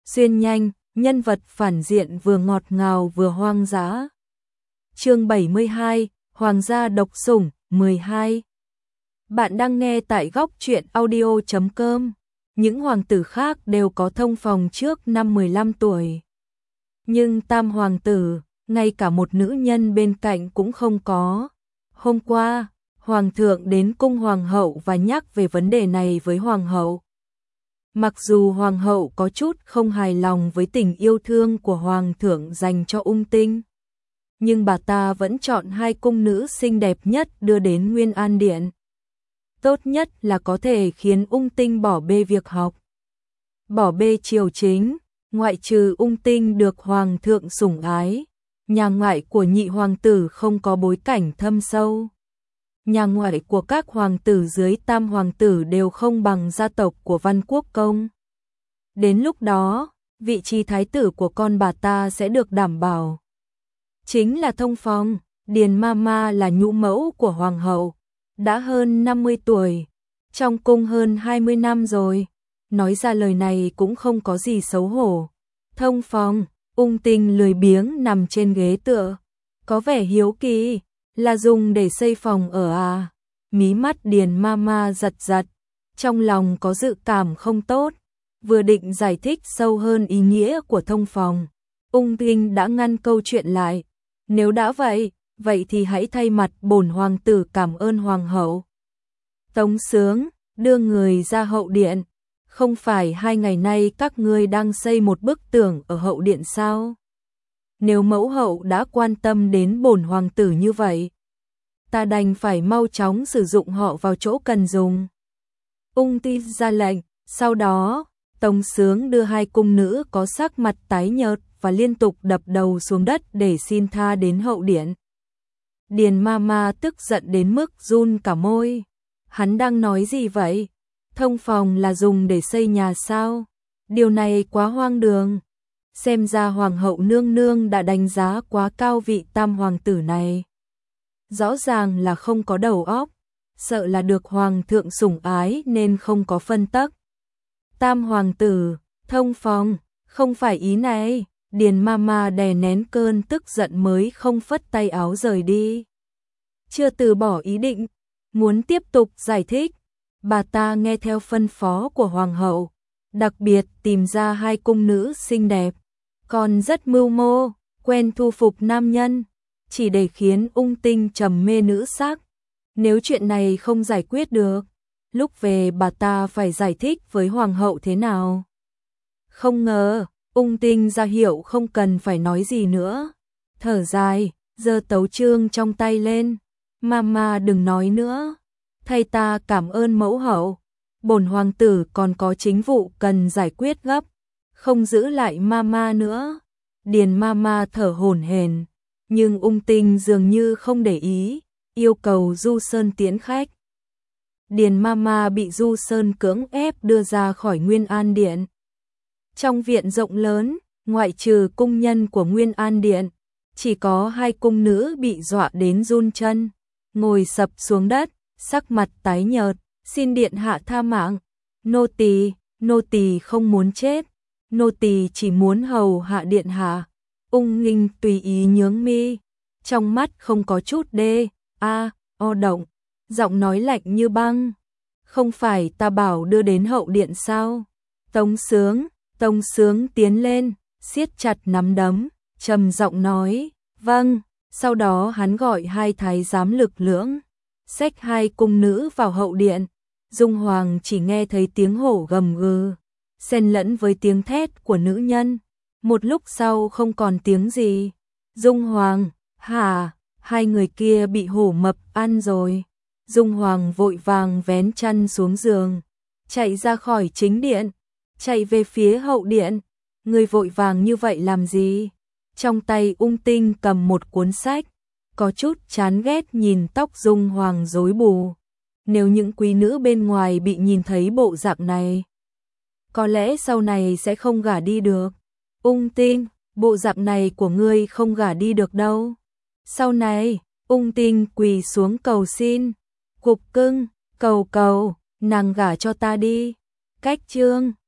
xuyên nhanh, nhân vật phản diện vừa ngọt ngào vừa hoang dã. Chương 72, Hoàng gia độc sủng, 12. Bạn đang nghe tại góc truyện audio.com. Những hoàng tử khác đều có thông phòng trước năm 15 tuổi. Nhưng tam hoàng tử, ngay cả một nữ nhân bên cạnh cũng không có. Hôm qua, hoàng thượng đến cung hoàng hậu và nhắc về vấn đề này với hoàng hậu. Mặc dù hoàng hậu có chút không hài lòng với tình yêu thương của hoàng thượng dành cho Ung Tinh, nhưng bà ta vẫn chọn hai cung nữ xinh đẹp nhất đưa đến Nguyên An Điện. Tốt nhất là có thể khiến Ung Tinh bỏ bê việc học, bỏ bê triều chính, ngoại trừ Ung Tinh được hoàng thượng sủng ái. Nhà ngoại của nhị hoàng tử không có bối cảnh thâm sâu. Nhà ngoại của các hoàng tử dưới tam hoàng tử đều không bằng gia tộc của Văn Quốc Công. Đến lúc đó, vị trí thái tử của con bà ta sẽ được đảm bảo. Chính là thông phòng, Điền Mama là nhũ mẫu của hoàng hậu, đã hơn 50 tuổi, trong cung hơn 20 năm rồi. Nói ra lời này cũng không có gì xấu hổ. Thông phòng, Ung Tinh lười biếng nằm trên ghế tựa, có vẻ hiếu kỳ, là dùng để xây phòng ở à? Mí mắt Điền Mama giật giật, trong lòng có dự cảm không tốt, vừa định giải thích sâu hơn ý nghĩa của thông phòng. Ung Tinh đã ngăn câu chuyện lại, nếu đã vậy thì hãy thay mặt bổn hoàng tử cảm ơn hoàng hậu. Tống Sướng, đưa người ra hậu điện. Không phải 2 ngày nay các ngươi đang xây một bức tường ở hậu điện sao? Nếu mẫu hậu đã quan tâm đến bổn hoàng tử như vậy, ta đành phải mau chóng sử dụng họ vào chỗ cần dùng. Ung Tinh ra lệnh, sau đó, Tống Sướng đưa hai cung nữ có sắc mặt tái nhợt và liên tục đập đầu xuống đất để xin tha đến hậu điện. Điền Mama tức giận đến mức run cả môi. Hắn đang nói gì vậy? Thông phòng là dùng để xây nhà sao? Điều này quá hoang đường. Xem ra hoàng hậu nương nương đã đánh giá quá cao vị tam hoàng tử này. Rõ ràng là không có đầu óc, sợ là được hoàng thượng sủng ái nên không có phân tắc. Tam hoàng tử, thông phòng, không phải ý này. Điền Mama đè nén cơn tức giận mới không phất tay áo rời đi. Chưa từ bỏ ý định, muốn tiếp tục giải thích. Bà ta nghe theo phân phó của hoàng hậu, đặc biệt tìm ra hai cung nữ xinh đẹp, còn rất mưu mô, quen thu phục nam nhân, chỉ để khiến Ung Tinh trầm mê nữ sắc. Nếu chuyện này không giải quyết được, lúc về bà ta phải giải thích với hoàng hậu thế nào. Không ngờ, Ung Tinh ra hiệu không cần phải nói gì nữa. Thở dài, giơ tấu chương trong tay lên. Mama đừng nói nữa. Thay ta cảm ơn mẫu hậu. Bổn hoàng tử còn có chính vụ cần giải quyết gấp. Không giữ lại Mama nữa. Điền Mama thở hổn hển, nhưng Ung Tinh dường như không để ý, yêu cầu Du Sơn tiễn khách. Điền Mama bị Du Sơn cưỡng ép đưa ra khỏi Nguyên An Điện. Trong viện rộng lớn, ngoại trừ cung nhân của Nguyên An Điện, chỉ có hai cung nữ bị dọa đến run chân, ngồi sập xuống đất, sắc mặt tái nhợt, xin điện hạ tha mạng. Nô tỳ không muốn chết, nô tỳ chỉ muốn hầu hạ điện hạ. Ung Nghinh tùy ý nhướng mi, trong mắt không có chút động, giọng nói lạnh như băng. Không phải ta bảo đưa đến hậu điện sao? Tống Sướng tiến lên, siết chặt nắm đấm, trầm giọng nói, vâng. Sau đó hắn gọi hai thái giám lực lưỡng, xách hai cung nữ vào hậu điện. Dung Hoàng chỉ nghe thấy tiếng hổ gầm gừ, xen lẫn với tiếng thét của nữ nhân. Một lúc sau không còn tiếng gì. Dung Hoàng, hả? Hai người kia bị hổ mập ăn rồi. Dung Hoàng vội vàng vén chăn xuống giường, chạy ra khỏi chính điện, chạy về phía hậu điện. Người vội vàng như vậy làm gì? Trong tay Ung Tinh cầm một cuốn sách, có chút chán ghét nhìn tóc Dung Hoàng rối bù. Nếu những quý nữ bên ngoài bị nhìn thấy bộ dạng này, có lẽ sau này sẽ không gả đi được. Ung Tinh, bộ dạng này của ngươi không gả đi được đâu. Sau này, Ung Tinh quỳ xuống cầu xin, cục cưng, cầu, nàng gả cho ta đi. Cách chương